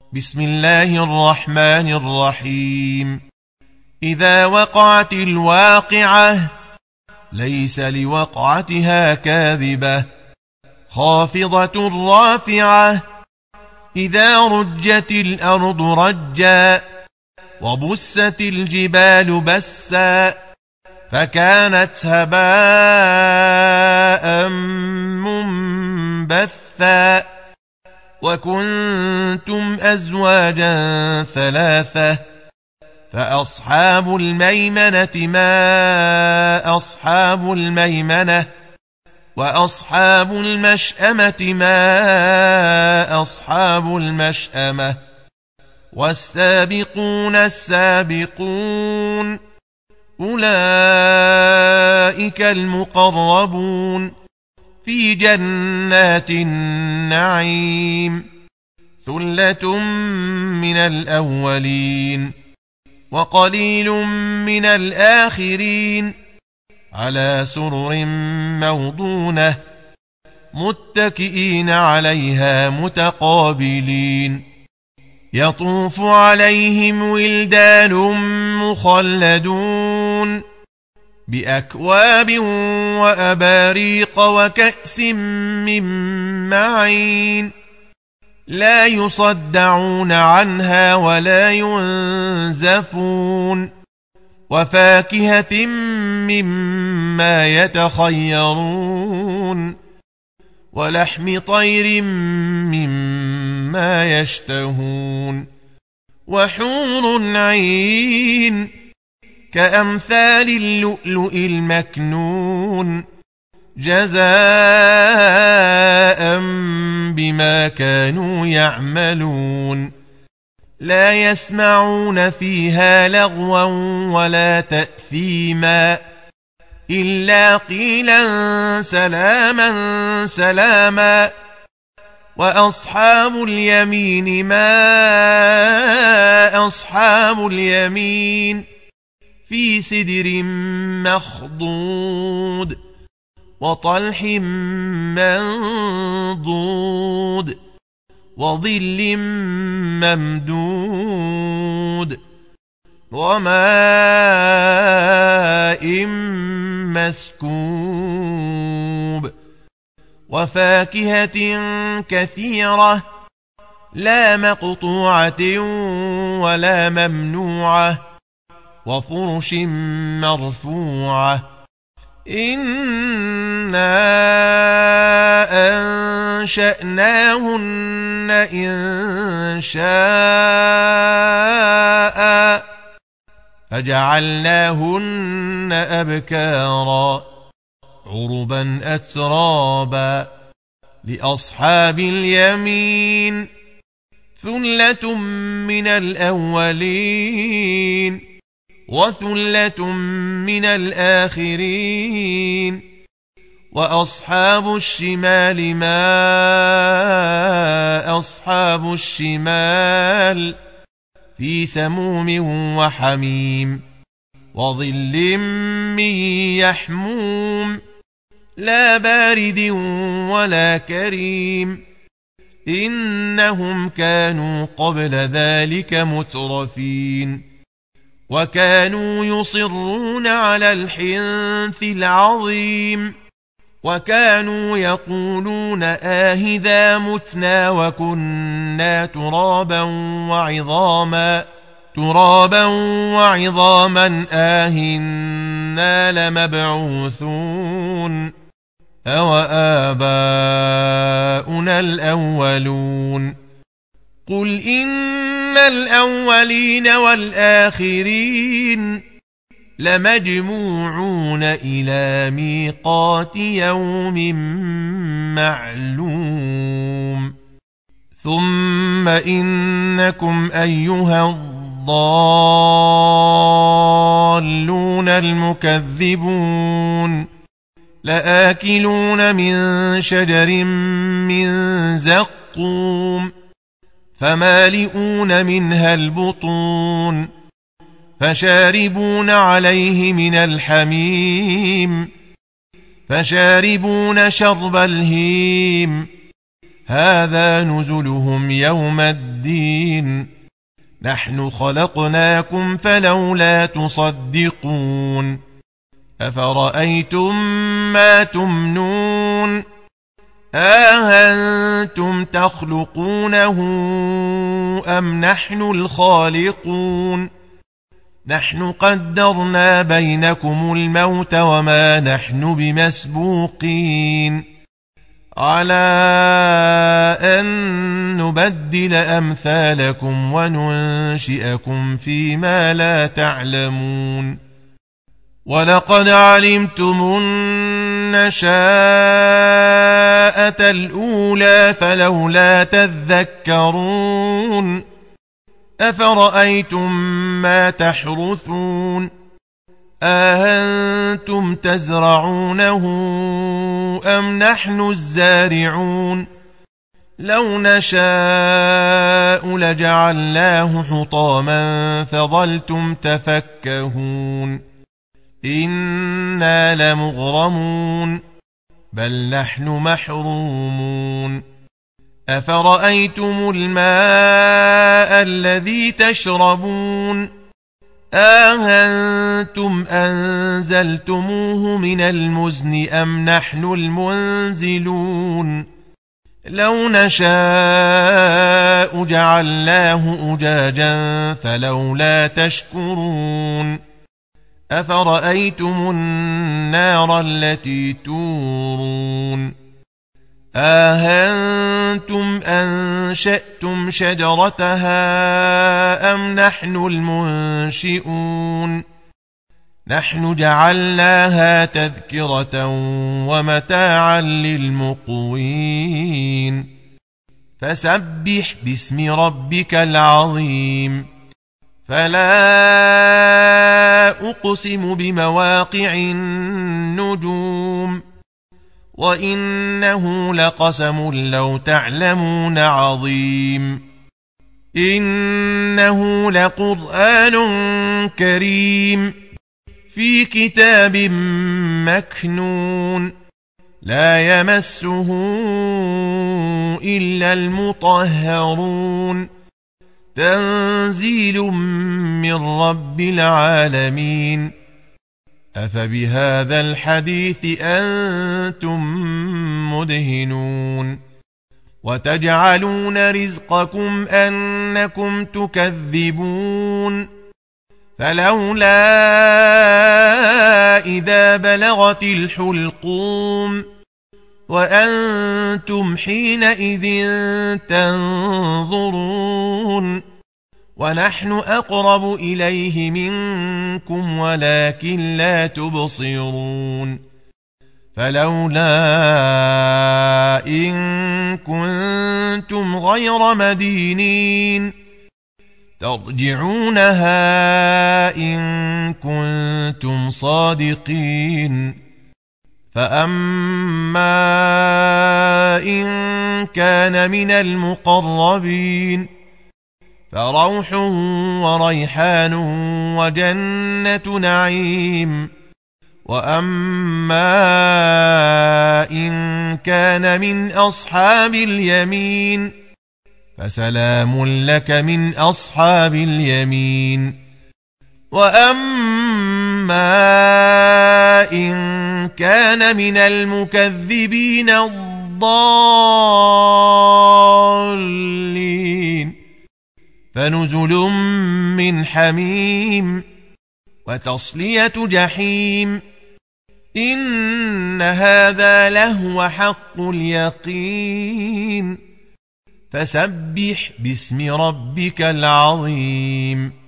بسم الله الرحمن الرحيم. إذا وقعت الواقعة ليس لوقعتها كاذبة خافضة رافعة. إذا رجت الأرض رجا وبست الجبال بسا فكانت هباء منبثا. وكنتم أزواجا ثلاثة فأصحاب الميمنة ما أصحاب الميمنة وأصحاب المشأمة ما أصحاب المشأمة. والسابقون السابقون أولئك المقربون في جنات النعيم. ثلة من الأولين وقليل من الآخرين على سرر موضونة متكئين عليها متقابلين. يطوف عليهم ولدان مخلدون بأكواب وأباريق وكأس من معين لا يصدعون عنها ولا ينزفون. وفاكهة مما يتخيرون ولحم طير مما يشتهون. وحور عين كأمثال اللؤلؤ المكنون جزاء بما كانوا يعملون. لا يسمعون فيها لغوا ولا تأثيما إلا قيلا سلاما سلاما. وأصحاب اليمين ما أصحاب اليمين في سدر مخضود وطلح منضود وظل ممدود وماء مسكوب. وفاكهة كثيرة لا مقطوعة ولا ممنوعة وفرش مرفوعة. إنا أنشأناهن إنشاء فجعلناهن أبكارا عربا أترابا لأصحاب اليمين. ثلة من الأولين وثلة من الآخرين. وأصحاب الشمال ما أصحاب الشمال في سموم وحميم وظل من يحموم لا بارد ولا كريم. إنهم كانوا قبل ذلك مترفين وكانوا يصرون على الحنث العظيم وكانوا يقولون آهذا متنا وكنا ترابا وعظاما آهنا لمبعوثون أو آباؤنا الأولون. قل إن الأولين والآخرين لمجموعون إلى ميقات يوم معلوم. ثم إنكم أيها الضالون المكذبون لآكلون من شجر من زقوم فمالئون منها البطون فشاربون عليه من الحميم فشاربون شرب الهيم هذا نزلهم يوم الدين نحن خلقناكم فلولا تصدقون أفرأيتم ما تمنون أأنتم تخلقونه أم نحن الخالقون نحن قدرنا بينكم الموت وما نحن بمسبوقين على أن نبدل أمثالكم وننشئكم فيما لا تعلمون ولقد علمتم النشاءة الأولى فلولا تذكرون أفرأيتم ما تحرثون أأنتم تزرعونه أم نحن الزارعون لو نشاء لجعلناه حطاما فظلتم تفكهون إنا لمغرمون بل نحن محرومون أفرأيتم الماء الذي تشربون أأنتم أنزلتموه من المزن أم نحن المنزلون لو نشاء جعلناه أجاجا فلولا تشكرون أفرأيتم النار التي تورون أأنتم أنشأتم شجرتها أم نحن المنشئون نحن جعلناها تذكرة ومتاعا للمقوين فسبح باسم ربك العظيم فلا أقسم بمواقع النجوم وإنه لقسم لو تعلمون عظيم إنه لقرآن كريم في كتاب مكنون لا يمسه إلا المطهرون تنزيل من رب العالمين أفبهذا الحديث أنتم مدهنون وتجعلون رزقكم أنكم تكذبون فلولا إذا بلغت الحلقوم وأنتم حينئذ تنظرون ونحن أقرب إليه منكم ولكن لا تبصرون فلولا إن كنتم غير مدينين ترجعونها إن كنتم صادقين فأما إن كان من المقربين فروح وريحان وجنة نعيم وأما إن كان من أصحاب اليمين فسلام لك من أصحاب اليمين وأما إن كان من المكذبين الضالين فنزل من حميم وتصلية جحيم إن هذا لهو حق اليقين فسبح باسم ربك العظيم